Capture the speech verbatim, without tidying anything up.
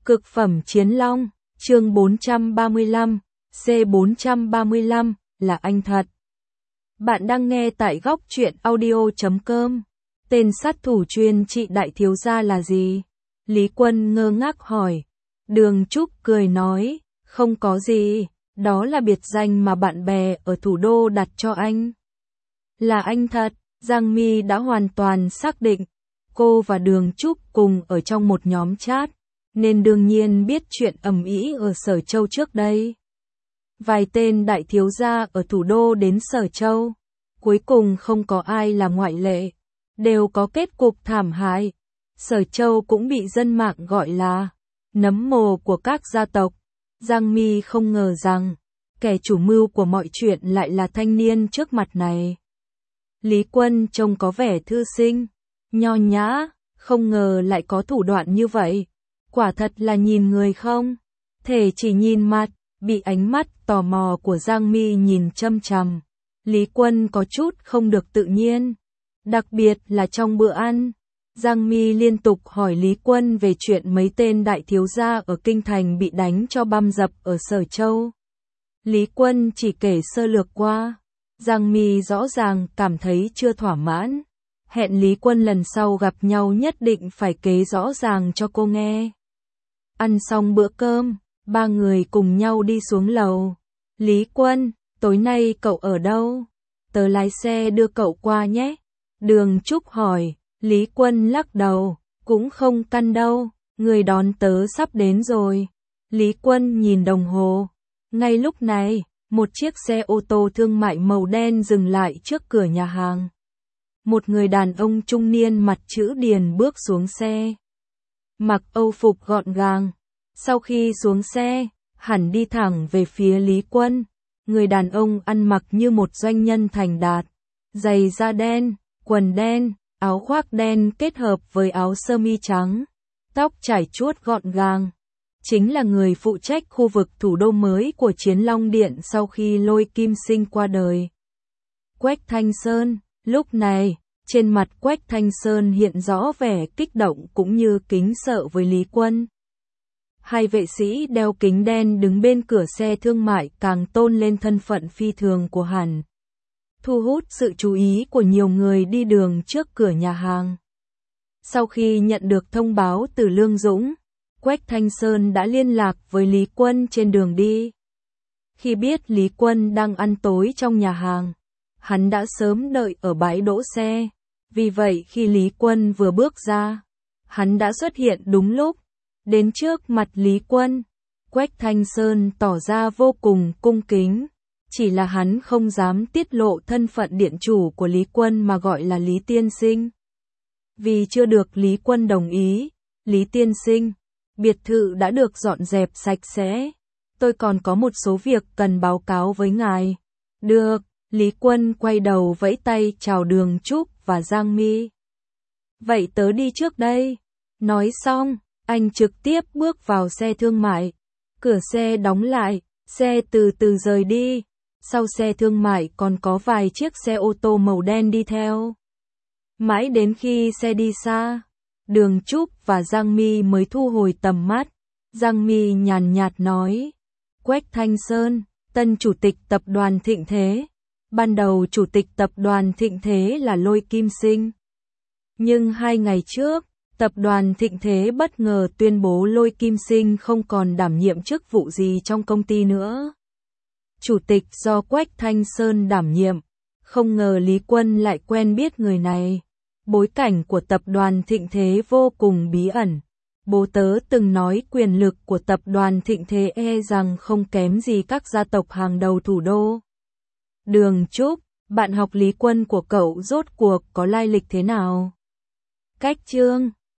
Cực phẩm chiến long, chương bốn trăm ba mươi lăm, C bốn trăm ba mươi lăm, là anh thật. Bạn đang nghe tại góc truyện audio chấm com. Tên sát thủ chuyên trị đại thiếu gia là gì? Lý Quân ngơ ngác hỏi. Đường Trúc cười nói, không có gì, đó là biệt danh mà bạn bè ở thủ đô đặt cho anh. Là anh thật, Giang My đã hoàn toàn xác định. Cô và Đường Trúc cùng ở trong một nhóm chat, nên đương nhiên biết chuyện ầm ĩ ở Sở Châu trước đây. Vài tên đại thiếu gia ở thủ đô đến Sở Châu, cuối cùng không có ai là ngoại lệ, đều có kết cục thảm hại. Sở Châu cũng bị dân mạng gọi là nấm mồ của các gia tộc. Giang My không ngờ rằng, kẻ chủ mưu của mọi chuyện lại là thanh niên trước mặt này. Lý Quân trông có vẻ thư sinh, nho nhã, không ngờ lại có thủ đoạn như vậy. Quả thật là nhìn người không thể chỉ nhìn mặt. Bị ánh mắt tò mò của Giang My nhìn chăm chằm, Lý Quân có chút không được tự nhiên. Đặc biệt là trong bữa ăn, Giang My liên tục hỏi Lý Quân về chuyện mấy tên đại thiếu gia ở Kinh Thành bị đánh cho băm dập ở Sở Châu. Lý Quân chỉ kể sơ lược qua. Giang My rõ ràng cảm thấy chưa thỏa mãn. Hẹn Lý Quân lần sau gặp nhau nhất định phải kể rõ ràng cho cô nghe. Ăn xong bữa cơm, ba người cùng nhau đi xuống lầu. Lý Quân, tối nay cậu ở đâu? Tớ lái xe đưa cậu qua nhé. Đường Trúc hỏi. Lý Quân lắc đầu, cũng không căn đâu, người đón tớ sắp đến rồi. Lý Quân nhìn đồng hồ. Ngay lúc này, một chiếc xe ô tô thương mại màu đen dừng lại trước cửa nhà hàng. Một người đàn ông trung niên mặt chữ điền bước xuống xe. Mặc âu phục gọn gàng. Sau khi xuống xe, hẳn đi thẳng về phía Lý Quân. Người đàn ông ăn mặc như một doanh nhân thành đạt. Giày da đen, quần đen, áo khoác đen kết hợp với áo sơ mi trắng. Tóc chải chuốt gọn gàng. Chính là người phụ trách khu vực thủ đô mới của Chiến Long Điện sau khi Lôi Kim Sinh qua đời. Quách Thanh Sơn, lúc này, trên mặt Quách Thanh Sơn hiện rõ vẻ kích động cũng như kính sợ với Lý Quân. Hai vệ sĩ đeo kính đen đứng bên cửa xe thương mại càng tôn lên thân phận phi thường của hắn, thu hút sự chú ý của nhiều người đi đường trước cửa nhà hàng. Sau khi nhận được thông báo từ Lương Dũng, Quách Thanh Sơn đã liên lạc với Lý Quân trên đường đi. Khi biết Lý Quân đang ăn tối trong nhà hàng, hắn đã sớm đợi ở bãi đỗ xe. Vì vậy khi Lý Quân vừa bước ra, hắn đã xuất hiện đúng lúc. Đến trước mặt Lý Quân, Quách Thanh Sơn tỏ ra vô cùng cung kính. Chỉ là hắn không dám tiết lộ thân phận điện chủ của Lý Quân mà gọi là Lý Tiên Sinh. Vì chưa được Lý Quân đồng ý, Lý Tiên Sinh, biệt thự đã được dọn dẹp sạch sẽ. Tôi còn có một số việc cần báo cáo với ngài. Được, Lý Quân quay đầu vẫy tay chào Đường Trúc và Giang My. Vậy tớ đi trước đây. Nói xong, anh trực tiếp bước vào xe thương mại. Cửa xe đóng lại, xe từ từ rời đi. Sau xe thương mại còn có vài chiếc xe ô tô màu đen đi theo. Mãi đến khi xe đi xa, Đường Trúc và Giang My mới thu hồi tầm mắt. Giang My nhàn nhạt nói, Quách Thanh Sơn, tân chủ tịch tập đoàn Thịnh Thế. Ban đầu chủ tịch tập đoàn Thịnh Thế là Lôi Kim Sinh. Nhưng hai ngày trước, tập đoàn Thịnh Thế bất ngờ tuyên bố Lôi Kim Sinh không còn đảm nhiệm chức vụ gì trong công ty nữa. Chủ tịch do Quách Thanh Sơn đảm nhiệm. Không ngờ Lý Quân lại quen biết người này. Bối cảnh của tập đoàn Thịnh Thế vô cùng bí ẩn. Bố tớ từng nói quyền lực của tập đoàn Thịnh Thế e rằng không kém gì các gia tộc hàng đầu thủ đô. Đường Trúc, bạn học Lý Quân của cậu rốt cuộc có lai lịch thế nào? Cách chương